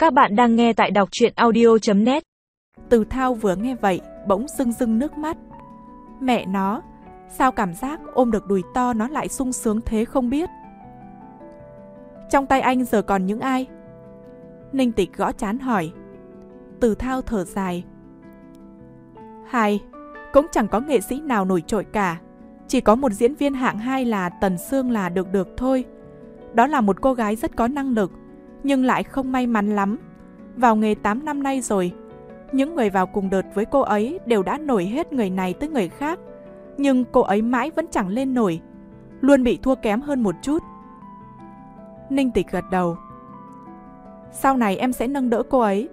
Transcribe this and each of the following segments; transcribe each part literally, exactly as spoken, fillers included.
Các bạn đang nghe tại đọc truyện audio chấm net. Từ Thao vừa nghe vậy, bỗng rưng rưng nước mắt. Mẹ nó, sao cảm giác ôm được đùi to nó lại sung sướng thế không biết. Trong tay anh giờ còn những ai? Ninh Tịch gõ trán hỏi. Từ Thao thở dài. Hay, cũng chẳng có nghệ sĩ nào nổi trội cả. Chỉ có một diễn viên hạng hai là Tần Sương là được được thôi. Đó là một cô gái rất có năng lực, nhưng lại không may mắn lắm. Vào nghề tám năm nay rồi, những người vào cùng đợt với cô ấy đều đã nổi hết người này tới người khác. Nhưng cô ấy mãi vẫn chẳng lên nổi, luôn bị thua kém hơn một chút. Ninh Tịch gật đầu. Sau này em sẽ nâng đỡ cô ấy.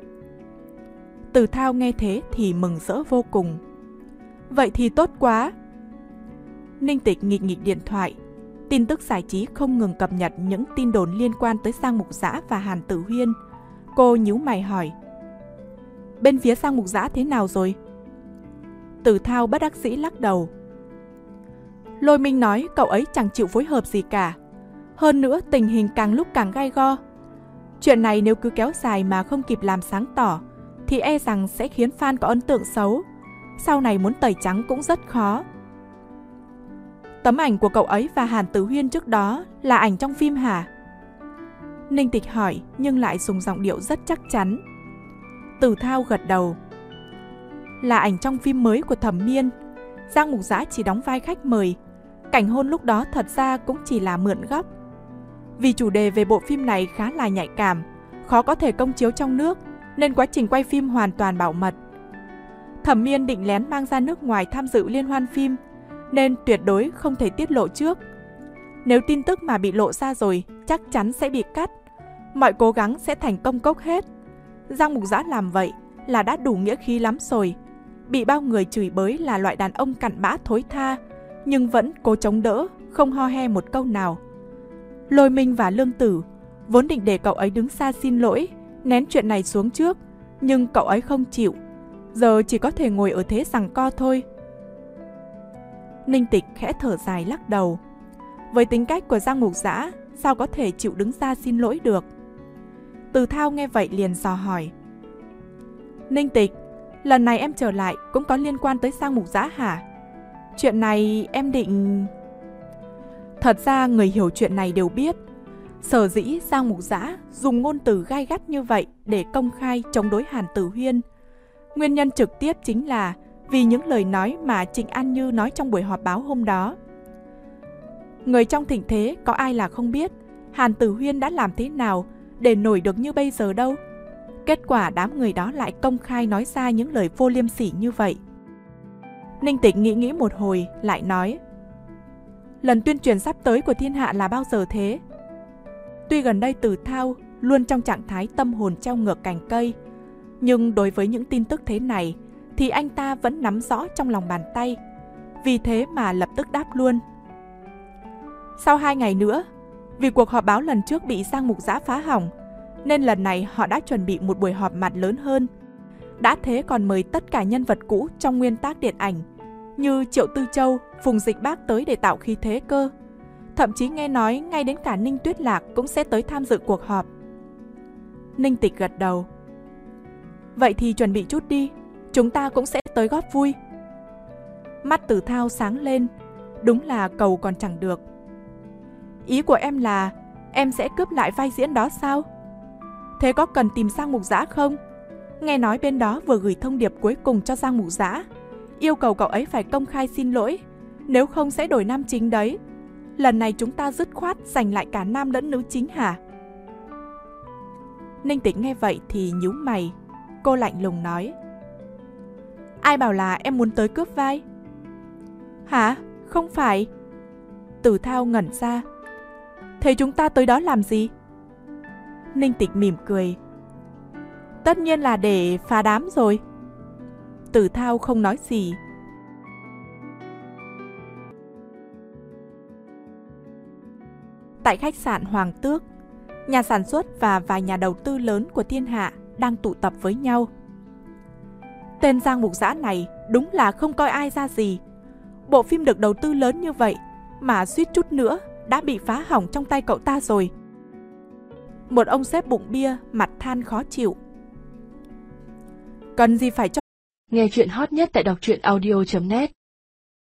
Từ Thao nghe thế thì mừng rỡ vô cùng. Vậy thì tốt quá. Ninh Tịch nghịch nghịch điện thoại. Tin tức giải trí không ngừng cập nhật những tin đồn liên quan tới Giang Mục Dã và Hàn Tử Huyên. Cô nhíu mày hỏi. Bên phía Giang Mục Dã thế nào rồi? Từ Thao bất đắc dĩ lắc đầu. Lôi Minh nói cậu ấy chẳng chịu phối hợp gì cả. Hơn nữa tình hình càng lúc càng gay go. Chuyện này nếu cứ kéo dài mà không kịp làm sáng tỏ thì e rằng sẽ khiến fan có ấn tượng xấu. Sau này muốn tẩy trắng cũng rất khó. Tấm ảnh của cậu ấy và Hàn Tử Huyên trước đó là ảnh trong phim hả? Ninh Tịch hỏi nhưng lại dùng giọng điệu rất chắc chắn. Từ Thao gật đầu. Là ảnh trong phim mới của Thẩm Miên. Giang Mục Dã chỉ đóng vai khách mời. Cảnh hôn lúc đó thật ra cũng chỉ là mượn góc. Vì chủ đề về bộ phim này khá là nhạy cảm, khó có thể công chiếu trong nước, nên quá trình quay phim hoàn toàn bảo mật. Thẩm Miên định lén mang ra nước ngoài tham dự liên hoan phim, nên tuyệt đối không thể tiết lộ trước. Nếu tin tức mà bị lộ ra rồi, chắc chắn sẽ bị cắt. Mọi cố gắng sẽ thành công cốc hết. Giang Mục Dã làm vậy là đã đủ nghĩa khí lắm rồi. Bị bao người chửi bới là loại đàn ông cặn bã thối tha, nhưng vẫn cố chống đỡ, không ho he một câu nào. Lôi Minh và Lương Tử vốn định để cậu ấy đứng xa xin lỗi, nén chuyện này xuống trước, nhưng cậu ấy không chịu. Giờ chỉ có thể ngồi ở thế giằng co thôi. Ninh Tịch khẽ thở dài lắc đầu. Với tính cách của Giang Mục Dã, sao có thể chịu đứng ra xin lỗi được? Từ Thao nghe vậy liền dò hỏi. Ninh Tịch, lần này em trở lại cũng có liên quan tới Giang Mục Dã hả? Chuyện này em định... Thật ra người hiểu chuyện này đều biết. Sở dĩ Giang Mục Dã dùng ngôn từ gai gắt như vậy để công khai chống đối Hàn Tử Huyên. Nguyên nhân trực tiếp chính là vì những lời nói mà Trịnh An Như nói trong buổi họp báo hôm đó. Người trong thịnh thế có ai là không biết Hàn Tử Huyên đã làm thế nào để nổi được như bây giờ đâu. Kết quả đám người đó lại công khai nói ra những lời vô liêm sỉ như vậy. Ninh Tịch nghĩ nghĩ một hồi lại nói. Lần tuyên truyền sắp tới của thiên hạ là bao giờ thế? Tuy gần đây Từ Thao luôn trong trạng thái tâm hồn treo ngược cành cây, nhưng đối với những tin tức thế này thì anh ta vẫn nắm rõ trong lòng bàn tay. Vì thế mà lập tức đáp luôn. Sau hai ngày nữa, vì cuộc họp báo lần trước bị Giang Mục Dã phá hỏng, nên lần này họ đã chuẩn bị một buổi họp mặt lớn hơn. Đã thế còn mời tất cả nhân vật cũ trong nguyên tác điện ảnh như Triệu Tư Châu, Phùng Dịch Bác tới để tạo khí thế cơ. Thậm chí nghe nói ngay đến cả Ninh Tuyết Lạc cũng sẽ tới tham dự cuộc họp. Ninh Tịch gật đầu. Vậy thì chuẩn bị chút đi, chúng ta cũng sẽ tới góp vui. Mắt Từ Thao sáng lên. Đúng là cầu còn chẳng được. Ý của em là em sẽ cướp lại vai diễn đó sao? Thế có cần tìm Giang Mục Dã không? Nghe nói bên đó vừa gửi thông điệp cuối cùng cho Giang Mục Dã, yêu cầu cậu ấy phải công khai xin lỗi, nếu không sẽ đổi nam chính đấy. Lần này chúng ta dứt khoát giành lại cả nam lẫn nữ chính hả? Ninh Tịch nghe vậy thì nhíu mày. Cô lạnh lùng nói. Ai bảo là em muốn tới cướp vai? Hả? Không phải. Từ Thao ngẩn ra. Thế chúng ta tới đó làm gì? Ninh Tịch mỉm cười. Tất nhiên là để phá đám rồi. Từ Thao không nói gì. Tại khách sạn Hoàng Tước, nhà sản xuất và vài nhà đầu tư lớn của thiên hạ đang tụ tập với nhau. Tên Giang Mục Dã này đúng là không coi ai ra gì. Bộ phim được đầu tư lớn như vậy mà suýt chút nữa đã bị phá hỏng trong tay cậu ta rồi. Một ông sếp bụng bia, mặt than khó chịu. Cần gì phải cho... Nghe chuyện hot nhất tại đọc truyện audio chấm net